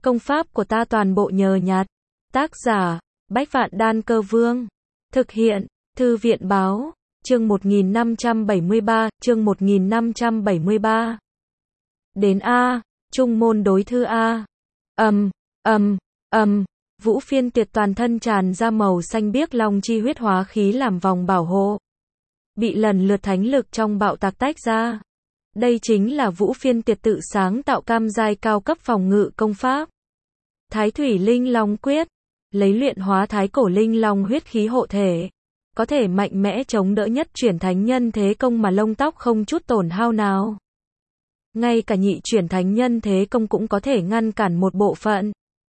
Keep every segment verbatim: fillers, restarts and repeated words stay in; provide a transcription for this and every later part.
Công pháp của ta toàn bộ nhờ nhặt. Tác giả, Bách Vạn Đan Cơ Vương. Thực hiện, Thư viện Báo. Chương một nghìn năm trăm bảy mươi ba, chương một nghìn năm trăm bảy mươi ba. Đến A, Trung môn đối thư A. Ầm, ầm, ầm, Vũ Phiên Tuyệt toàn thân tràn ra màu xanh biếc long chi huyết hóa khí làm vòng bảo hộ. Bị lần lượt thánh lực trong bạo tạc tách ra. Đây chính là Vũ Phiên Tuyệt tự sáng tạo cam giai cao cấp phòng ngự công pháp. Thái Thủy Linh Long Quyết, lấy luyện hóa thái cổ linh long huyết khí hộ thể, có thể mạnh mẽ chống đỡ nhất chuyển thánh nhân thế công mà lông tóc không chút tổn hao nào. Ngay cả nhị chuyển thánh nhân thế công cũng có thể ngăn cản một bộ phận.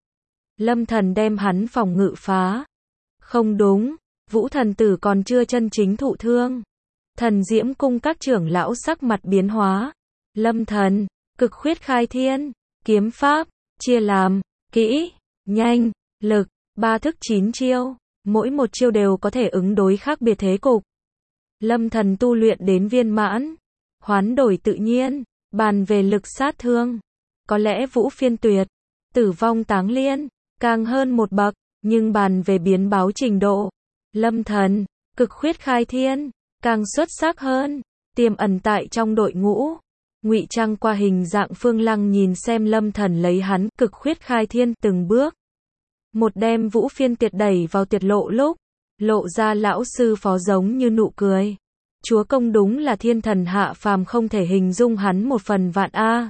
Lâm Thần đem hắn phòng ngự phá. Không đúng, Vũ Thần Tử còn chưa chân chính thụ thương. Thần Diễm Cung các trưởng lão sắc mặt biến hóa. Lâm Thần, cực khuyết khai thiên, kiếm pháp, chia làm, kỹ, nhanh, lực, ba thức chín chiêu. Mỗi một chiêu đều có thể ứng đối khác biệt thế cục. Lâm Thần tu luyện đến viên mãn. Hoán đổi tự nhiên, bàn về lực sát thương. Có lẽ Vũ Phiên Tuyệt, Tử Vong Táng Liên, càng hơn một bậc, nhưng bàn về biến báo trình độ. Lâm Thần, cực khuyết khai thiên, càng xuất sắc hơn, tiềm ẩn tại trong đội ngũ. Ngụy trang qua hình dạng Phương Lăng nhìn xem Lâm Thần lấy hắn, cực khuyết khai thiên, từng bước. Một đem Vũ Phiên Tuyệt đẩy vào tuyệt lộ lúc, lộ ra lão sư phó giống như nụ cười. Chúa công đúng là thiên thần hạ phàm, không thể hình dung hắn một phần vạn a.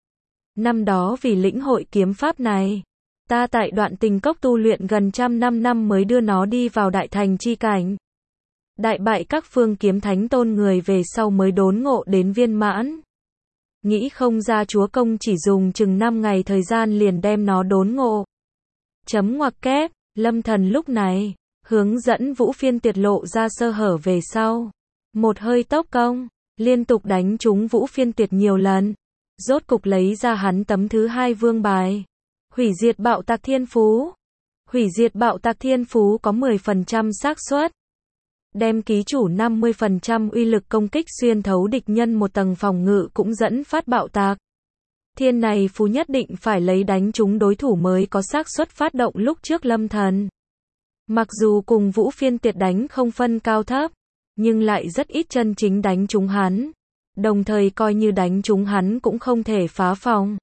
Năm đó vì lĩnh hội kiếm pháp này, ta tại Đoạn Tình Cốc tu luyện gần trăm năm năm mới đưa nó đi vào đại thành chi cảnh. Đại bại các phương kiếm thánh tôn người về sau mới đốn ngộ đến viên mãn. Nghĩ không ra chúa công chỉ dùng chừng năm ngày thời gian liền đem nó đốn ngộ. Chấm ngoặc kép, Lâm Thần lúc này, hướng dẫn Vũ Phiên Tuyệt lộ ra sơ hở về sau. Một hơi tốc công, liên tục đánh trúng Vũ Phiên Tuyệt nhiều lần. Rốt cục lấy ra hắn tấm thứ hai vương bài. Hủy diệt bạo tạc thiên phú. Hủy diệt bạo tạc thiên phú có mười phần trăm xác suất đem ký chủ năm mươi phần trăm uy lực công kích xuyên thấu địch nhân một tầng phòng ngự cũng dẫn phát bạo tạc. Thiên này phú nhất định phải lấy đánh trúng đối thủ mới có xác suất phát động. Lúc trước Lâm Thần, mặc dù cùng Vũ Phiên Tuyệt đánh không phân cao thấp, nhưng lại rất ít chân chính đánh trúng hắn. Đồng thời coi như đánh trúng hắn cũng không thể phá phòng.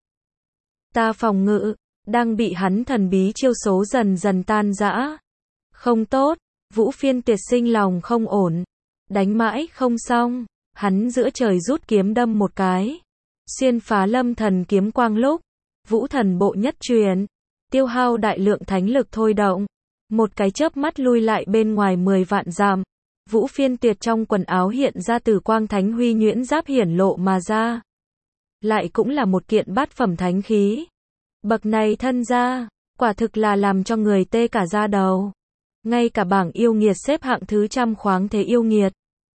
Ta phòng ngự, đang bị hắn thần bí chiêu số dần dần tan rã. Không tốt, Vũ Phiên Tuyệt sinh lòng không ổn. Đánh mãi không xong, hắn giữa trời rút kiếm đâm một cái. Xuyên phá Lâm Thần kiếm quang lúc, Vũ Thần bộ nhất truyền, tiêu hao đại lượng thánh lực thôi động. Một cái chớp mắt lui lại bên ngoài mười vạn dặm. Vũ Phiên Tuyệt trong quần áo hiện ra tử quang thánh huy nhuyễn giáp hiển lộ mà ra. Lại cũng là một kiện bát phẩm thánh khí. Bậc này thân ra, quả thực là làm cho người tê cả da đầu. Ngay cả bảng yêu nghiệt xếp hạng thứ trăm khoáng thế yêu nghiệt,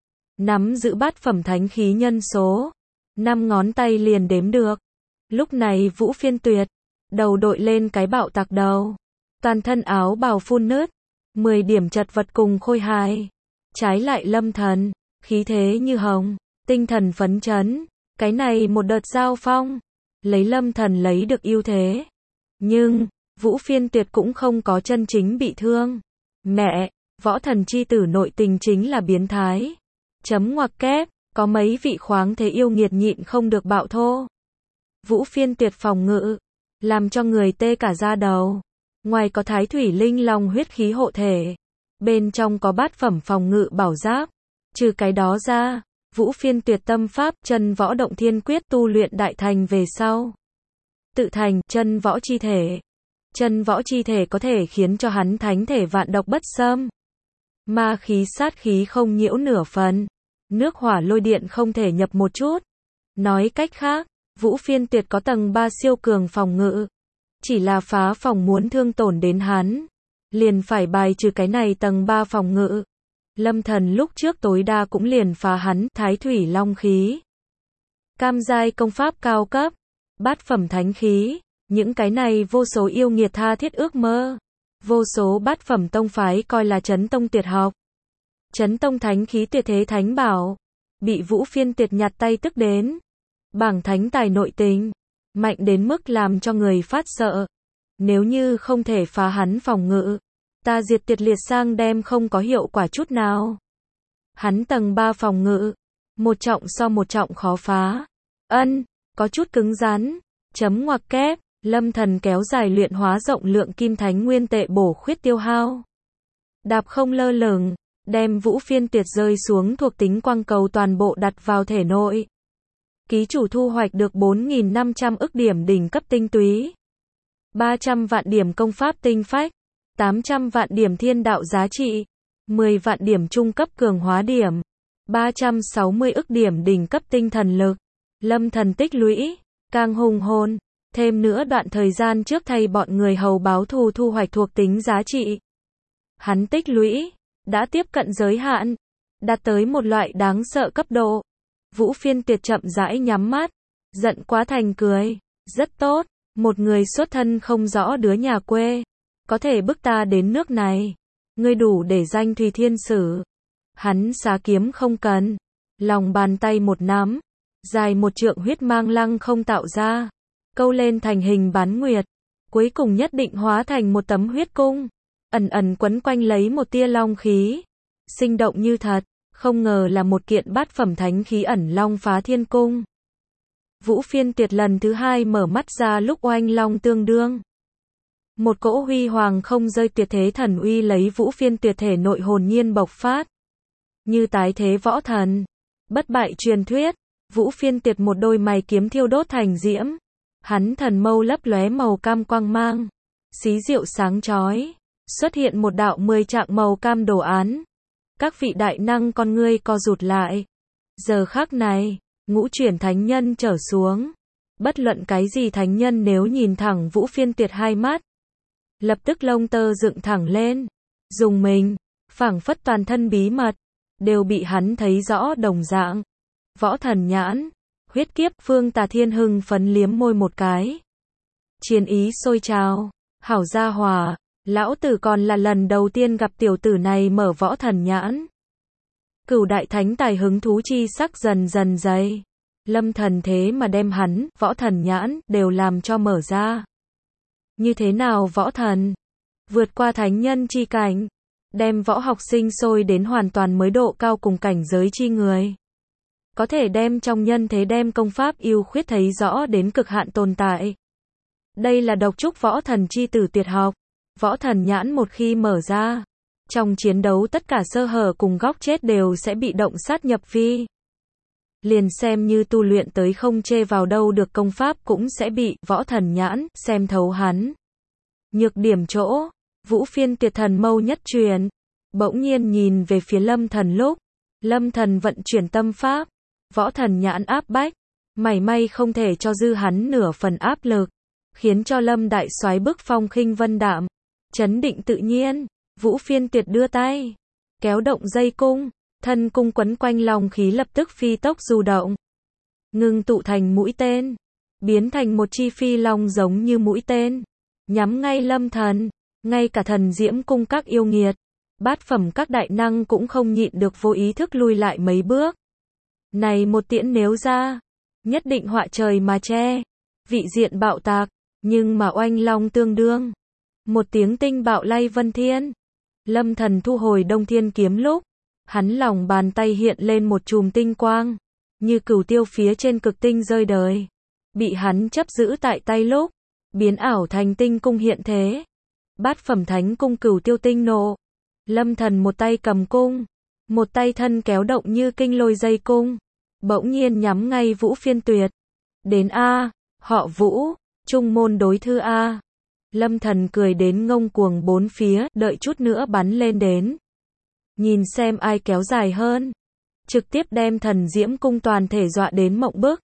nắm giữ bát phẩm thánh khí nhân số, năm ngón tay liền đếm được. Lúc này Vũ Phiên Tuyệt, đầu đội lên cái bạo tạc đầu. Toàn thân áo bào phun nứt, mười điểm chật vật cùng khôi hài. Trái lại Lâm Thần, khí thế như hồng, tinh thần phấn chấn. Cái này một đợt giao phong, lấy Lâm Thần lấy được ưu thế. Nhưng, Vũ Phiên Tuyệt cũng không có chân chính bị thương. Mẹ, võ thần chi tử nội tình chính là biến thái. Chấm ngoặc kép, có mấy vị khoáng thế yêu nghiệt nhịn không được bạo thô. Vũ Phiên Tuyệt phòng ngự, làm cho người tê cả da đầu. Ngoài có Thái Thủy Linh Long huyết khí hộ thể, bên trong có bát phẩm phòng ngự bảo giáp. Trừ cái đó ra, Vũ Phiên Tuyệt tâm pháp chân võ động thiên quyết tu luyện đại thành về sau, tự thành chân võ chi thể. Chân võ chi thể có thể khiến cho hắn thánh thể vạn độc bất xâm. Ma khí sát khí không nhiễu nửa phần. Nước hỏa lôi điện không thể nhập một chút. Nói cách khác, Vũ Phiên Tuyệt có tầng ba siêu cường phòng ngự. Chỉ là phá phòng muốn thương tổn đến hắn, liền phải bài trừ cái này tầng ba phòng ngự. Lâm Thần lúc trước tối đa cũng liền phá hắn Thái Thủy Long khí. Cam giai công pháp cao cấp, bát phẩm thánh khí. Những cái này vô số yêu nghiệt tha thiết ước mơ. Vô số bát phẩm tông phái coi là chấn tông tuyệt học. Chấn tông thánh khí tuyệt thế thánh bảo. Bị Vũ Phiên Tuyệt nhặt tay tức đến. Bảng thánh tài nội tình. Mạnh đến mức làm cho người phát sợ. Nếu như không thể phá hắn phòng ngự, ta diệt tiệt liệt sang đem không có hiệu quả chút nào. Hắn tầng ba phòng ngự, một trọng so một trọng khó phá. Ân, có chút cứng rắn. Chấm ngoặc kép, Lâm Thần kéo dài luyện hóa rộng lượng kim thánh nguyên tệ bổ khuyết tiêu hao. Đạp không lơ lửng, đem Vũ Phiên Tuyệt rơi xuống thuộc tính quang cầu toàn bộ đặt vào thể nội. Ký chủ thu hoạch được bốn nghìn năm trăm ức điểm đỉnh cấp tinh túy, ba trăm vạn điểm công pháp tinh phách, tám trăm vạn điểm thiên đạo giá trị, mười vạn điểm trung cấp cường hóa điểm, ba trăm sáu mươi ức điểm đỉnh cấp tinh thần lực. Lâm Thần tích lũy, càng hùng hồn, thêm nữa đoạn thời gian trước thay bọn người hầu báo thù thu hoạch thuộc tính giá trị. Hắn tích lũy, đã tiếp cận giới hạn, đạt tới một loại đáng sợ cấp độ. Vũ Phiên Tuyệt chậm rãi nhắm mắt, giận quá thành cười, rất tốt, một người xuất thân không rõ đứa nhà quê, có thể bức ta đến nước này, ngươi đủ để danh Thùy Thiên Sử. Hắn xá kiếm không cần, lòng bàn tay một nắm, dài một trượng huyết mang lăng không tạo ra, câu lên thành hình bán nguyệt, cuối cùng nhất định hóa thành một tấm huyết cung, ẩn ẩn quấn quanh lấy một tia long khí, sinh động như thật, không ngờ là một kiện bát phẩm thánh khí ẩn long phá thiên cung. Vũ Phiên Tuyệt lần thứ hai mở mắt ra lúc oanh long tương đương. Một cỗ huy hoàng không rơi tuyệt thế thần uy lấy Vũ Phiên Tuyệt thể nội hồn nhiên bộc phát. Như tái thế võ thần, bất bại truyền thuyết, Vũ Phiên Tuyệt một đôi mày kiếm thiêu đốt thành diễm. Hắn thần mâu lấp lóe màu cam quang mang, xí diệu sáng chói, xuất hiện một đạo mười trạng màu cam đồ án. Các vị đại năng con ngươi co rụt lại. Giờ khắc này, ngũ chuyển thánh nhân trở xuống. Bất luận cái gì thánh nhân nếu nhìn thẳng Vũ Phiên Tuyệt hai mắt, lập tức lông tơ dựng thẳng lên, dùng mình, phảng phất toàn thân bí mật, đều bị hắn thấy rõ đồng dạng. Võ thần nhãn, huyết kiếp. Phương Tà Thiên hưng phấn liếm môi một cái. Chiến ý sôi trào, hảo gia hòa, lão tử còn là lần đầu tiên gặp tiểu tử này mở võ thần nhãn. Cửu đại thánh tài hứng thú chi sắc dần dần dày. Lâm Thần thế mà đem hắn, võ thần nhãn, đều làm cho mở ra. Như thế nào võ thần? Vượt qua thánh nhân chi cảnh, đem võ học sinh sôi đến hoàn toàn mới độ cao cùng cảnh giới chi người. Có thể đem trong nhân thế đem công pháp yêu khuyết thấy rõ đến cực hạn tồn tại. Đây là độc trúc võ thần chi tử tuyệt học. Võ thần nhãn một khi mở ra, trong chiến đấu tất cả sơ hở cùng góc chết đều sẽ bị động sát nhập vi. Liền xem như tu luyện tới không chê vào đâu được công pháp cũng sẽ bị võ thần nhãn xem thấu hắn. Nhược điểm chỗ, Vũ Phiên Tuyệt thần mâu nhất truyền, bỗng nhiên nhìn về phía Lâm Thần lúc, Lâm Thần vận chuyển tâm pháp, võ thần nhãn áp bách, mảy may không thể cho dư hắn nửa phần áp lực, khiến cho Lâm đại soái bức phong khinh vân đạm, chấn định tự nhiên. Vũ Phiên Tuyệt đưa tay, kéo động dây cung, thân cung quấn quanh long khí lập tức phi tốc du động, ngưng tụ thành mũi tên, biến thành một chi phi long giống như mũi tên, nhắm ngay Lâm Thần. Ngay cả thần diễm cung các yêu nghiệt, bát phẩm các đại năng cũng không nhịn được vô ý thức lui lại mấy bước. Này một tiễn nếu ra, nhất định họa trời mà che, vị diện bạo tạc, nhưng mà oanh long tương đương. Một tiếng tinh bạo lay vân thiên. Lâm Thần thu hồi Đông Thiên kiếm lúc, hắn lòng bàn tay hiện lên một chùm tinh quang, như cửu tiêu phía trên cực tinh rơi đời. Bị hắn chấp giữ tại tay lúc, biến ảo thành tinh cung hiện thế. Bát phẩm thánh cung cửu tiêu tinh nộ. Lâm Thần một tay cầm cung, một tay thân kéo động như kinh lôi dây cung, bỗng nhiên nhắm ngay Vũ Phiên Tuyệt. Đến a, họ Vũ, trung môn đối thư a. Lâm Thần cười đến ngông cuồng bốn phía, đợi chút nữa bắn lên đến. Nhìn xem ai kéo dài hơn. Trực tiếp đem thần diễm cung toàn thể dọa đến mộng bức.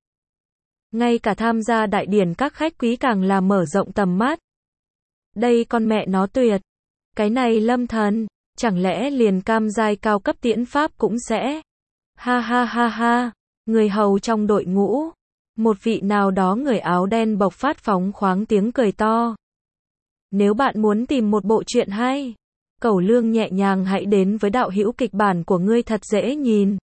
Ngay cả tham gia đại điển các khách quý càng là mở rộng tầm mắt. Đây con mẹ nó tuyệt. Cái này Lâm Thần, chẳng lẽ liền cam giai cao cấp tiễn pháp cũng sẽ. Ha ha ha ha, người hầu trong đội ngũ. Một vị nào đó người áo đen bộc phát phóng khoáng tiếng cười to. Nếu bạn muốn tìm một bộ truyện hay, cẩu lương nhẹ nhàng hãy đến với đạo hữu kịch bản của ngươi thật dễ nhìn.